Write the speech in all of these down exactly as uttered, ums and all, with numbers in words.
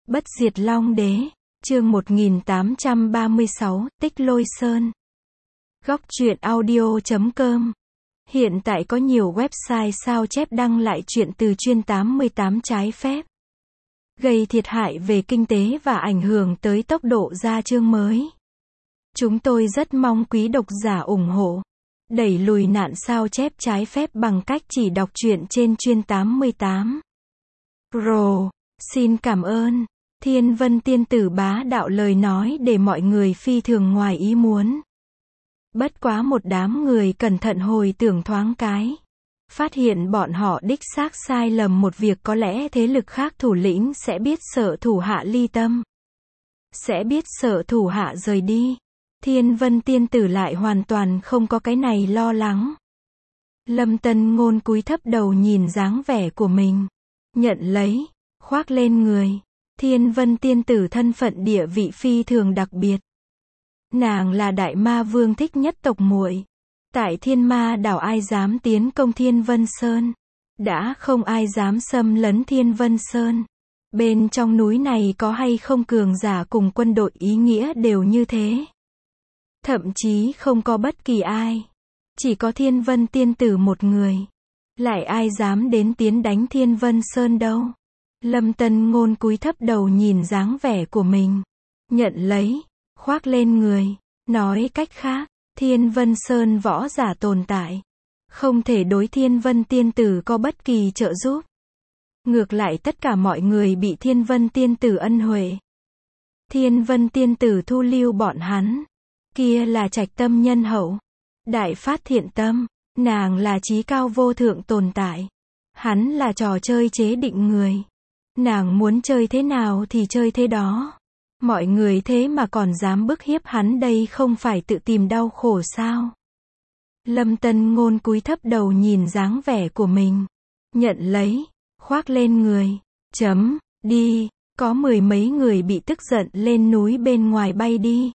Bất diệt Long Đế, chương một nghìn tám trăm ba mươi sáu, Tích Lôi Sơn. Góc truyện audio chấm com. Hiện tại có nhiều website sao chép đăng lại chuyện từ chuyên tám mươi tám trái phép, gây thiệt hại về kinh tế và ảnh hưởng tới tốc độ ra chương mới. Chúng tôi rất mong quý độc giả ủng hộ, đẩy lùi nạn sao chép trái phép bằng cách chỉ đọc truyện trên chuyên tám mươi tám. Pro, xin cảm ơn. Thiên Vân Tiên Tử bá đạo lời nói để mọi người phi thường ngoài ý muốn. Bất quá một đám người cẩn thận hồi tưởng thoáng cái, phát hiện bọn họ đích xác sai lầm một việc, có lẽ thế lực khác thủ lĩnh sẽ biết sợ thủ hạ ly tâm, sẽ biết sợ thủ hạ rời đi. Thiên Vân Tiên Tử lại hoàn toàn không có cái này lo lắng. Lâm Tân Ngôn cúi thấp đầu nhìn dáng vẻ của mình, nhận lấy, khoác lên người. Thiên Vân Tiên Tử thân phận địa vị phi thường đặc biệt. Nàng là Đại Ma Vương thích nhất tộc muội. Tại Thiên Ma đảo ai dám tiến công Thiên Vân Sơn, đã không ai dám xâm lấn Thiên Vân Sơn. Bên trong núi này có hay không cường giả cùng quân đội ý nghĩa đều như thế. Thậm chí không có bất kỳ ai, chỉ có Thiên Vân Tiên Tử một người. Lại ai dám đến tiến đánh Thiên Vân Sơn đâu. Lâm Tân Ngôn cúi thấp đầu nhìn dáng vẻ của mình, nhận lấy, khoác lên người. Nói cách khác, Thiên Vân Sơn võ giả tồn tại, không thể đối Thiên Vân Tiên Tử có bất kỳ trợ giúp. Ngược lại tất cả mọi người bị Thiên Vân Tiên Tử ân huệ. Thiên Vân Tiên Tử thu lưu bọn hắn, kia là trạch tâm nhân hậu, đại phát thiện tâm. Nàng là trí cao vô thượng tồn tại, hắn là trò chơi chế định người. Nàng muốn chơi thế nào thì chơi thế đó. Mọi người thế mà còn dám bức hiếp hắn, đây không phải tự tìm đau khổ sao? Lâm Tân Ngôn cúi thấp đầu nhìn dáng vẻ của mình, nhận lấy, khoác lên người. Chấm, đi, có mười mấy người bị tức giận lên núi bên ngoài bay đi.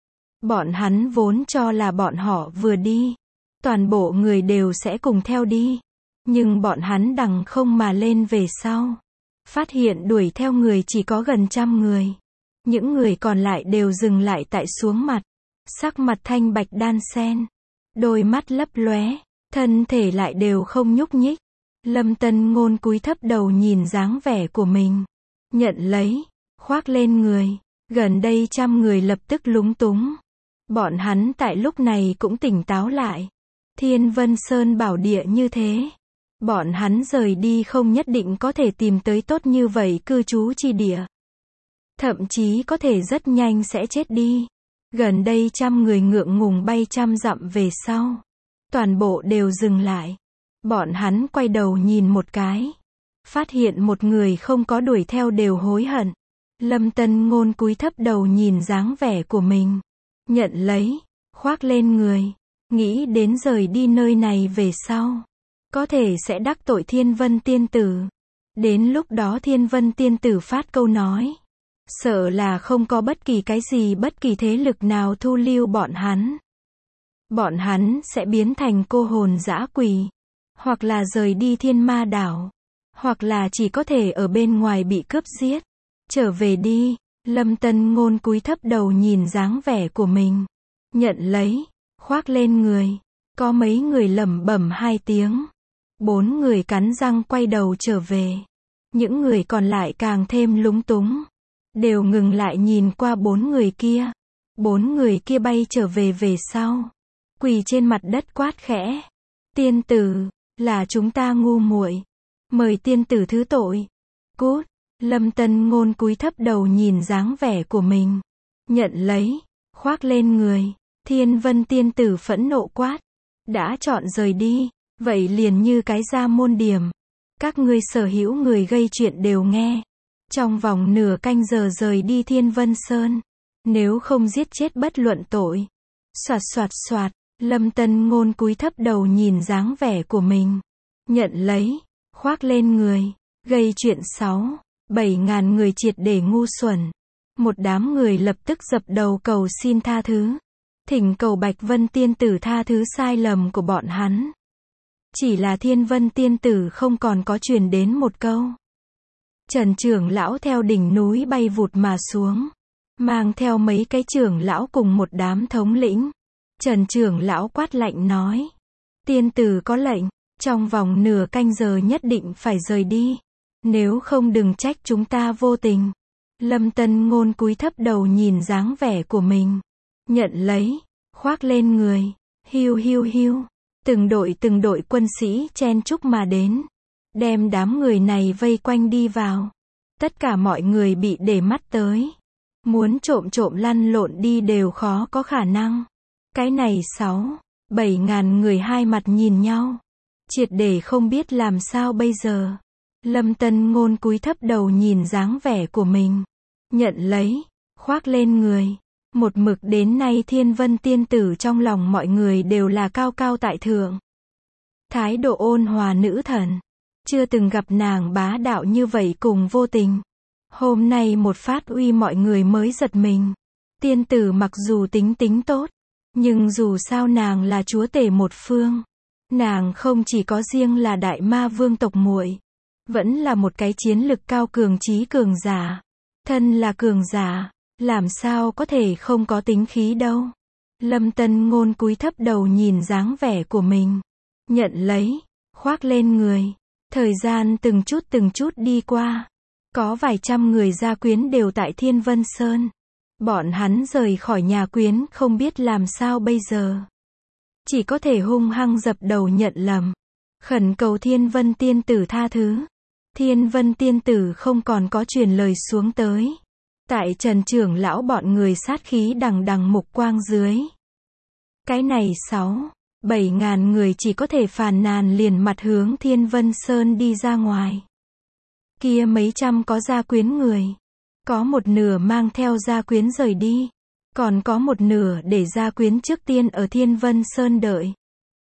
Bọn hắn vốn cho là bọn họ vừa đi, toàn bộ người đều sẽ cùng theo đi. Nhưng bọn hắn đằng không mà lên về sau, phát hiện đuổi theo người chỉ có gần trăm người. Những người còn lại đều dừng lại tại xuống mặt, sắc mặt thanh bạch đan xen, đôi mắt lấp lóe, thân thể lại đều không nhúc nhích. Lâm Tân Ngôn cúi thấp đầu nhìn dáng vẻ của mình, nhận lấy, khoác lên người. Gần đây trăm người lập tức lúng túng. Bọn hắn tại lúc này cũng tỉnh táo lại. Thiên Vân Sơn bảo địa như thế, bọn hắn rời đi không nhất định có thể tìm tới tốt như vậy cư trú chi địa. Thậm chí có thể rất nhanh sẽ chết đi. Gần đây trăm người ngượng ngùng bay trăm dặm về sau, toàn bộ đều dừng lại. Bọn hắn quay đầu nhìn một cái, phát hiện một người không có đuổi theo đều hối hận. Lâm Tân Ngôn cúi thấp đầu nhìn dáng vẻ của mình, nhận lấy, khoác lên người. Nghĩ đến rời đi nơi này về sau, có thể sẽ đắc tội Thiên Vân Tiên Tử. Đến lúc đó Thiên Vân Tiên Tử phát câu nói, sợ là không có bất kỳ cái gì bất kỳ thế lực nào thu lưu bọn hắn. Bọn hắn sẽ biến thành cô hồn dã quỷ, hoặc là rời đi Thiên Ma đảo, hoặc là chỉ có thể ở bên ngoài bị cướp giết. Trở về đi. Lâm Tân Ngôn cúi thấp đầu nhìn dáng vẻ của mình, nhận lấy, khoác lên người. Có mấy người lẩm bẩm hai tiếng, bốn người cắn răng quay đầu trở về. Những người còn lại càng thêm lúng túng, đều ngừng lại nhìn qua bốn người kia. Bốn người kia bay trở về về sau, quỳ trên mặt đất quát khẽ, tiên tử, là chúng ta ngu muội, mời tiên tử thứ tội. Cút. Lâm Tân Ngôn cúi thấp đầu nhìn dáng vẻ của mình, nhận lấy, khoác lên người. Thiên Vân Tiên Tử phẫn nộ quát, đã chọn rời đi, vậy liền như cái ra môn điểm. Các ngươi sở hữu người gây chuyện đều nghe. Trong vòng nửa canh giờ rời đi Thiên Vân Sơn, nếu không giết chết bất luận tội. Soạt soạt soạt. Lâm Tân Ngôn cúi thấp đầu nhìn dáng vẻ của mình, nhận lấy, khoác lên người. Gây chuyện sáu, bảy ngàn người triệt để ngu xuẩn. Một đám người lập tức dập đầu cầu xin tha thứ, thỉnh cầu Bạch Vân Tiên Tử tha thứ sai lầm của bọn hắn. Chỉ là Thiên Vân Tiên Tử không còn có truyền đến một câu. Trần trưởng lão theo đỉnh núi bay vụt mà xuống, mang theo mấy cái trưởng lão cùng một đám thống lĩnh. Trần trưởng lão quát lạnh nói, tiên tử có lệnh, trong vòng nửa canh giờ nhất định phải rời đi, nếu không đừng trách chúng ta vô tình. Lâm Tân Ngôn cúi thấp đầu nhìn dáng vẻ của mình, nhận lấy, khoác lên người, hiu hiu hiu, từng đội từng đội quân sĩ chen chúc mà đến, đem đám người này vây quanh đi vào. Tất cả mọi người bị để mắt tới, muốn trộm trộm lăn lộn đi đều khó có khả năng. Cái này sáu, bảy ngàn người hai mặt nhìn nhau, triệt để không biết làm sao bây giờ. Lâm Tân Ngôn cúi thấp đầu nhìn dáng vẻ của mình, nhận lấy, khoác lên người. Một mực đến nay Thiên Vân tiên tử trong lòng mọi người đều là cao cao tại thượng. Thái độ ôn hòa nữ thần, chưa từng gặp nàng bá đạo như vậy cùng vô tình. Hôm nay một phát uy mọi người mới giật mình. Tiên tử mặc dù tính tính tốt, nhưng dù sao nàng là chúa tể một phương. Nàng không chỉ có riêng là đại ma vương tộc muội, vẫn là một cái chiến lực cao cường trí cường giả. Thân là cường giả, làm sao có thể không có tính khí đâu. Lâm Tân Ngôn cúi thấp đầu nhìn dáng vẻ của mình, nhận lấy, khoác lên người. Thời gian từng chút từng chút đi qua, có vài trăm người gia quyến đều tại Thiên Vân Sơn. Bọn hắn rời khỏi nhà quyến không biết làm sao bây giờ, chỉ có thể hung hăng dập đầu nhận lầm, khẩn cầu Thiên Vân tiên tử tha thứ. Thiên Vân tiên tử không còn có truyền lời xuống tới. Tại Trần trưởng lão bọn người sát khí đằng đằng mục quang dưới, cái này sáu, bảy ngàn người chỉ có thể phàn nàn liền mặt hướng Thiên Vân Sơn đi ra ngoài. Kia mấy trăm có gia quyến người, có một nửa mang theo gia quyến rời đi, còn có một nửa để gia quyến trước tiên ở Thiên Vân Sơn đợi,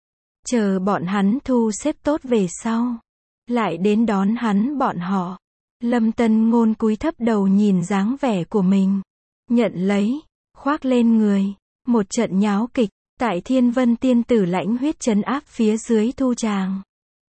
chờ bọn hắn thu xếp tốt về sau, lại đến đón hắn bọn họ. Lâm Tân Ngôn cúi thấp đầu nhìn dáng vẻ của mình, nhận lấy, khoác lên người. Một trận nháo kịch, tại Thiên Vân tiên tử lãnh huyết trấn áp phía dưới thu tràng.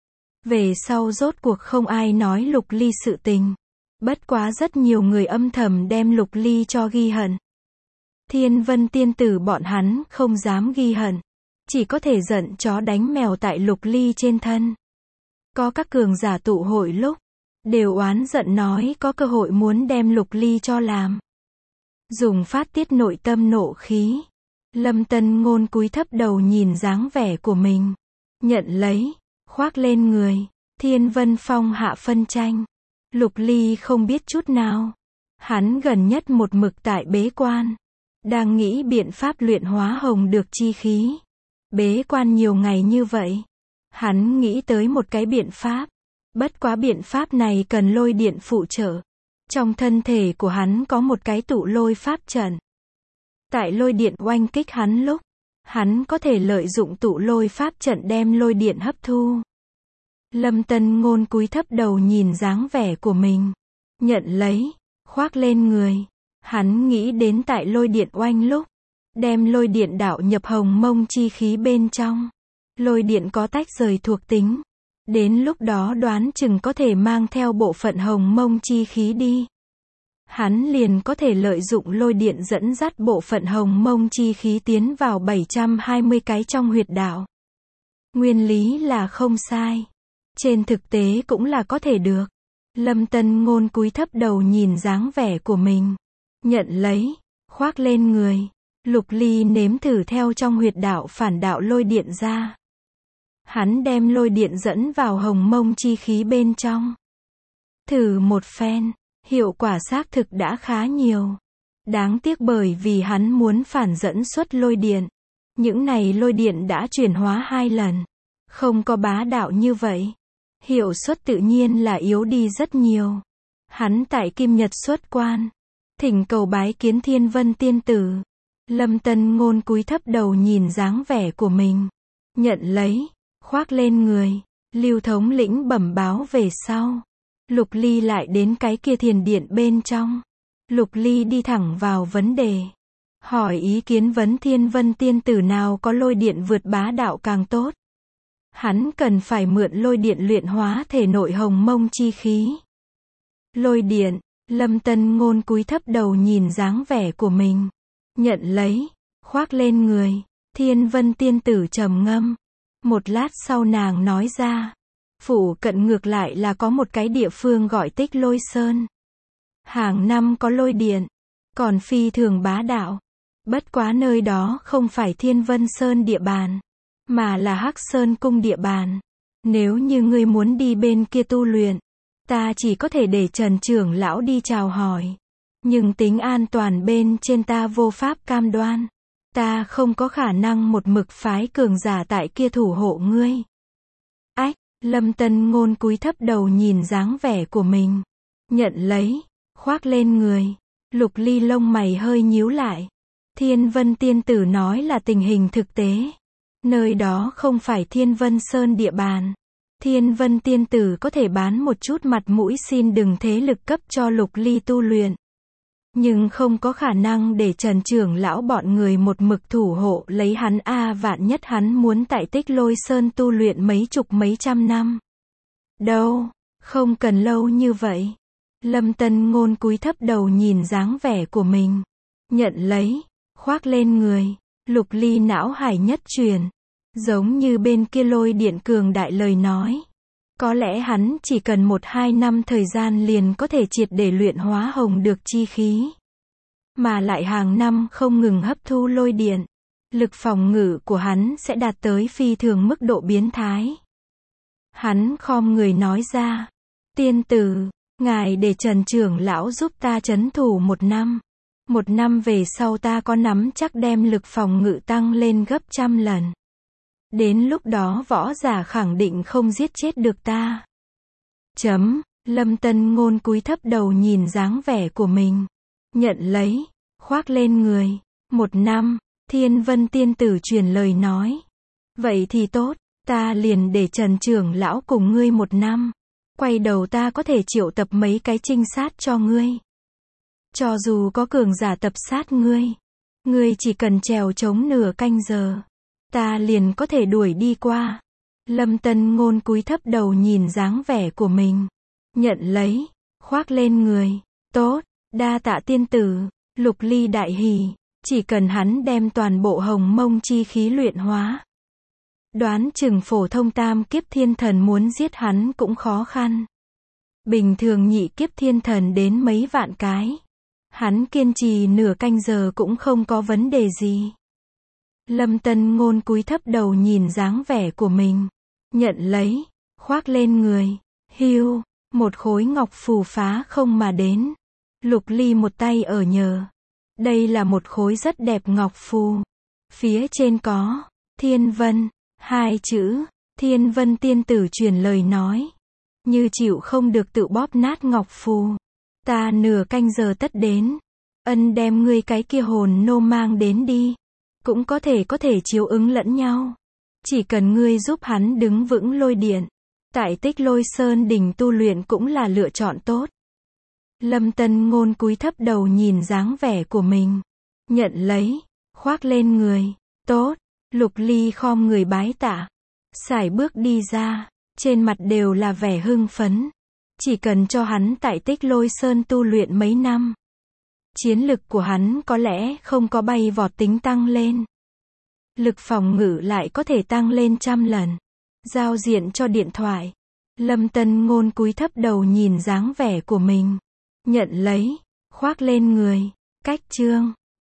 Về sau rốt cuộc không ai nói Lục Ly sự tình. Bất quá rất nhiều người âm thầm đem Lục Ly cho ghi hận. Thiên Vân tiên tử bọn hắn không dám ghi hận, chỉ có thể giận chó đánh mèo tại Lục Ly trên thân. Có các cường giả tụ hội lúc, đều oán giận nói có cơ hội muốn đem Lục Ly cho làm. Dùng phát tiết nội tâm nộ khí. Lâm Tân Ngôn cúi thấp đầu nhìn dáng vẻ của mình, nhận lấy, khoác lên người. Thiên Vân Phong hạ phân tranh, Lục Ly không biết chút nào. Hắn gần nhất một mực tại bế quan, đang nghĩ biện pháp luyện hóa hồng được chi khí. Bế quan nhiều ngày như vậy, hắn nghĩ tới một cái biện pháp. Bất quá biện pháp này cần lôi điện phụ trợ. Trong thân thể của hắn có một cái tụ lôi pháp trận. Tại lôi điện oanh kích hắn lúc, hắn có thể lợi dụng tụ lôi pháp trận đem lôi điện hấp thu. Lâm Tân Ngôn cúi thấp đầu nhìn dáng vẻ của mình, nhận lấy, khoác lên người. Hắn nghĩ đến tại lôi điện oanh lúc, đem lôi điện đạo nhập hồng mông chi khí bên trong. Lôi điện có tách rời thuộc tính. Đến lúc đó đoán chừng có thể mang theo bộ phận hồng mông chi khí đi. Hắn liền có thể lợi dụng lôi điện dẫn dắt bộ phận hồng mông chi khí tiến vào bảy trăm hai mươi cái trong huyệt đạo. Nguyên lý là không sai. Trên thực tế cũng là có thể được. Lâm Tân Ngôn cúi thấp đầu nhìn dáng vẻ của mình, nhận lấy, khoác lên người. Lục Ly nếm thử theo trong huyệt đạo phản đạo lôi điện ra. Hắn đem lôi điện dẫn vào hồng mông chi khí bên trong. Thử một phen, hiệu quả xác thực đã khá nhiều. Đáng tiếc bởi vì hắn muốn phản dẫn xuất lôi điện. Những này lôi điện đã chuyển hóa hai lần. Không có bá đạo như vậy. Hiệu suất tự nhiên là yếu đi rất nhiều. Hắn tại Kim Nhật xuất quan, thỉnh cầu bái kiến Thiên Vân tiên tử. Lâm Tân Ngôn cúi thấp đầu nhìn dáng vẻ của mình, nhận lấy, khoác lên người. Lưu thống lĩnh bẩm báo về sau, Lục Ly lại đến cái kia thiền điện bên trong. Lục Ly đi thẳng vào vấn đề, hỏi ý kiến vấn Thiên Vân tiên tử nào có lôi điện vượt bá đạo càng tốt. Hắn cần phải mượn lôi điện luyện hóa thể nội hồng mông chi khí. Lôi điện, Lâm Tân Ngôn cúi thấp đầu nhìn dáng vẻ của mình. Nhận lấy, khoác lên người. Thiên Vân tiên tử trầm ngâm. Một lát sau nàng nói ra. Phủ cận ngược lại là có một cái địa phương gọi Tích Lôi Sơn. Hàng năm có lôi điện, còn phi thường bá đạo. Bất quá nơi đó không phải Thiên Vân Sơn địa bàn, mà là Hắc Sơn cung địa bàn. Nếu như ngươi muốn đi bên kia tu luyện, ta chỉ có thể để Trần trưởng lão đi chào hỏi. Nhưng tính an toàn bên trên ta vô pháp cam đoan. Ta không có khả năng một mực phái cường giả tại kia thủ hộ ngươi. Ách, Lâm Tân Ngôn cúi thấp đầu nhìn dáng vẻ của mình. Nhận lấy, khoác lên người. Lục Ly lông mày hơi nhíu lại. Thiên Vân tiên tử nói là tình hình thực tế. Nơi đó không phải Thiên Vân Sơn địa bàn. Thiên Vân tiên tử có thể bán một chút mặt mũi xin đừng thế lực cấp cho Lục Ly tu luyện. Nhưng không có khả năng để Trần trưởng lão bọn người một mực thủ hộ lấy hắn a vạn nhất hắn muốn tại Tích Lôi Sơn tu luyện mấy chục mấy trăm năm. Đâu, không cần lâu như vậy. Lâm Tân Ngôn cúi thấp đầu nhìn dáng vẻ của mình. Nhận lấy, khoác lên người. Lục Ly não hải nhất chuyển. Giống như bên kia lôi điện cường đại lời nói. Có lẽ hắn chỉ cần một hai năm thời gian liền có thể triệt để luyện hóa hồng được chi khí. Mà lại hàng năm không ngừng hấp thu lôi điện. Lực phòng ngự của hắn sẽ đạt tới phi thường mức độ biến thái. Hắn khom người nói ra. Tiên tử, ngài để Trần trưởng lão giúp ta trấn thủ một năm. Một năm về sau ta có nắm chắc đem lực phòng ngự tăng lên gấp trăm lần. Đến lúc đó võ giả khẳng định không giết chết được ta. Chấm, Lâm Tân Ngôn cúi thấp đầu nhìn dáng vẻ của mình. Nhận lấy, khoác lên người. Một năm, Thiên Vân tiên tử truyền lời nói. Vậy thì tốt, ta liền để Trần trưởng lão cùng ngươi một năm. Quay đầu ta có thể triệu tập mấy cái trinh sát cho ngươi. Cho dù có cường giả tập sát ngươi, ngươi chỉ cần trèo trống nửa canh giờ. Ta liền có thể đuổi đi qua. Lâm Tân Ngôn cúi thấp đầu nhìn dáng vẻ của mình. Nhận lấy, khoác lên người. Tốt, đa tạ tiên tử. Lục Ly đại hỉ. Chỉ cần hắn đem toàn bộ hồng mông chi khí luyện hóa. Đoán chừng phổ thông tam kiếp thiên thần muốn giết hắn cũng khó khăn. Bình thường nhị kiếp thiên thần đến mấy vạn cái. Hắn kiên trì nửa canh giờ cũng không có vấn đề gì. Lâm Tân Ngôn cúi thấp đầu nhìn dáng vẻ của mình. Nhận lấy, khoác lên người. Hiu, một khối ngọc phù phá không mà đến. Lục Ly một tay ở nhờ. Đây là một khối rất đẹp ngọc phù. Phía trên có Thiên Vân, hai chữ. Thiên Vân tiên tử truyền lời nói. Như chịu không được tự bóp nát ngọc phù. Ta nửa canh giờ tất đến. Ân đem ngươi cái kia hồn nô mang đến đi. Cũng có thể có thể chiếu ứng lẫn nhau. Chỉ cần ngươi giúp hắn đứng vững lôi điện. Tại Tích Lôi Sơn đỉnh tu luyện cũng là lựa chọn tốt. Lâm Tân Ngôn cúi thấp đầu nhìn dáng vẻ của mình. Nhận lấy, khoác lên người. Tốt, Lục Ly khom người bái tạ. Sải bước đi ra, trên mặt đều là vẻ hưng phấn. Chỉ cần cho hắn tại Tích Lôi Sơn tu luyện mấy năm. Chiến lực của hắn có lẽ không có bay vọt tính tăng lên. Lực phòng ngự lại có thể tăng lên trăm lần. Giao diện cho điện thoại. Lâm Tân Ngôn cúi thấp đầu nhìn dáng vẻ của mình. Nhận lấy, khoác lên người. Cách chương